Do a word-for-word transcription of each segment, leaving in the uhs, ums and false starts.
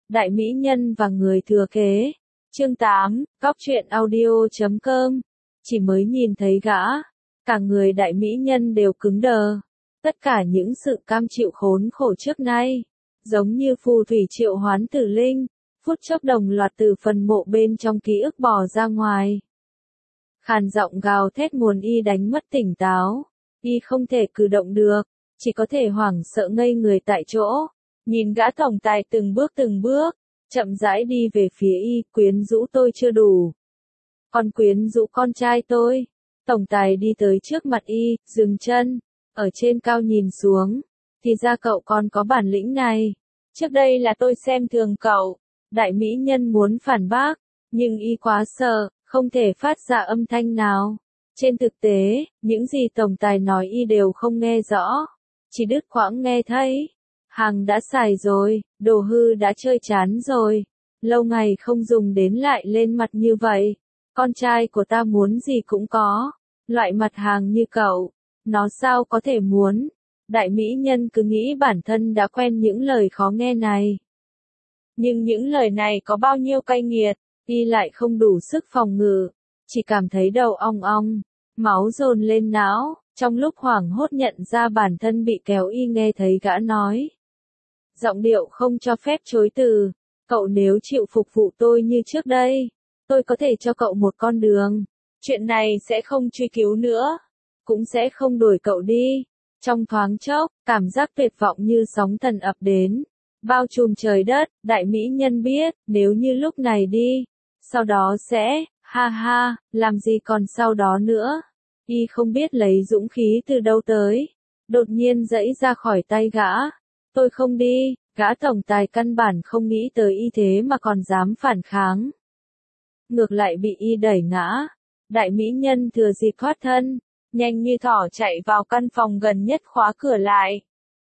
Đại mỹ nhân và người thừa kế. Chương tám, Cóc truyện audio chấm com. Chỉ mới nhìn thấy gã, cả người đại mỹ nhân đều cứng đờ. Tất cả những sự cam chịu khốn khổ trước nay, giống như phù thủy triệu hoán tử linh, phút chốc đồng loạt từ phần mộ bên trong ký ức bò ra ngoài. Khàn giọng gào thét muốn y đánh mất tỉnh táo, y không thể cử động được, chỉ có thể hoảng sợ ngây người tại chỗ, nhìn gã tổng tài từng bước từng bước, chậm rãi đi về phía y. Quyến rũ tôi chưa đủ, còn quyến rũ con trai tôi. Tổng tài đi tới trước mặt y, dừng chân, ở trên cao nhìn xuống, thì ra cậu còn có bản lĩnh này. Trước đây là tôi xem thường cậu. Đại mỹ nhân muốn phản bác, nhưng y quá sợ, không thể phát ra âm thanh nào. Trên thực tế, những gì tổng tài nói y đều không nghe rõ, chỉ đứt quãng nghe thấy. Hàng đã xài rồi, đồ hư đã chơi chán rồi, lâu ngày không dùng đến lại lên mặt như vậy. Con trai của ta muốn gì cũng có, loại mặt hàng như cậu, nó sao có thể muốn. Đại mỹ nhân cứ nghĩ bản thân đã quen những lời khó nghe này. Nhưng những lời này có bao nhiêu cay nghiệt, y lại không đủ sức phòng ngự, chỉ cảm thấy đầu ong ong, máu dồn lên não, trong lúc hoảng hốt nhận ra bản thân bị kéo y nghe thấy gã nói. Giọng điệu không cho phép chối từ, cậu nếu chịu phục vụ tôi như trước đây, tôi có thể cho cậu một con đường, chuyện này sẽ không truy cứu nữa, cũng sẽ không đuổi cậu đi. Trong thoáng chốc, cảm giác tuyệt vọng như sóng thần ập đến, bao trùm trời đất. Đại mỹ nhân biết, nếu như lúc này đi, sau đó sẽ, ha ha, làm gì còn sau đó nữa. Y không biết lấy dũng khí từ đâu tới, đột nhiên giãy ra khỏi tay gã. Tôi không đi. Gã tổng tài căn bản không nghĩ tới y thế mà còn dám phản kháng, ngược lại bị y đẩy ngã. Đại mỹ nhân thừa dịp thoát thân, nhanh như thỏ chạy vào căn phòng gần nhất khóa cửa lại.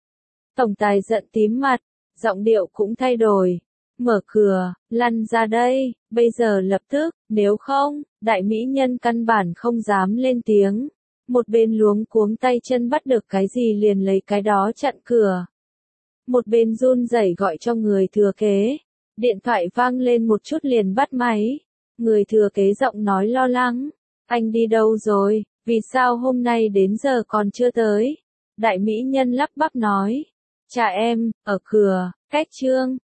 Tổng tài giận tím mặt, giọng điệu cũng thay đổi. Mở cửa, lăn ra đây, bây giờ lập tức, nếu không. Đại mỹ nhân căn bản không dám lên tiếng, một bên luống cuống tay chân bắt được cái gì liền lấy cái đó chặn cửa, một bên run rẩy gọi cho người thừa kế. Điện thoại vang lên một chút liền bắt máy. Người thừa kế giọng nói lo lắng, anh đi đâu rồi, vì sao hôm nay đến giờ còn chưa tới. Đại mỹ nhân lắp bắp nói, cha em, ở cửa, cách chương.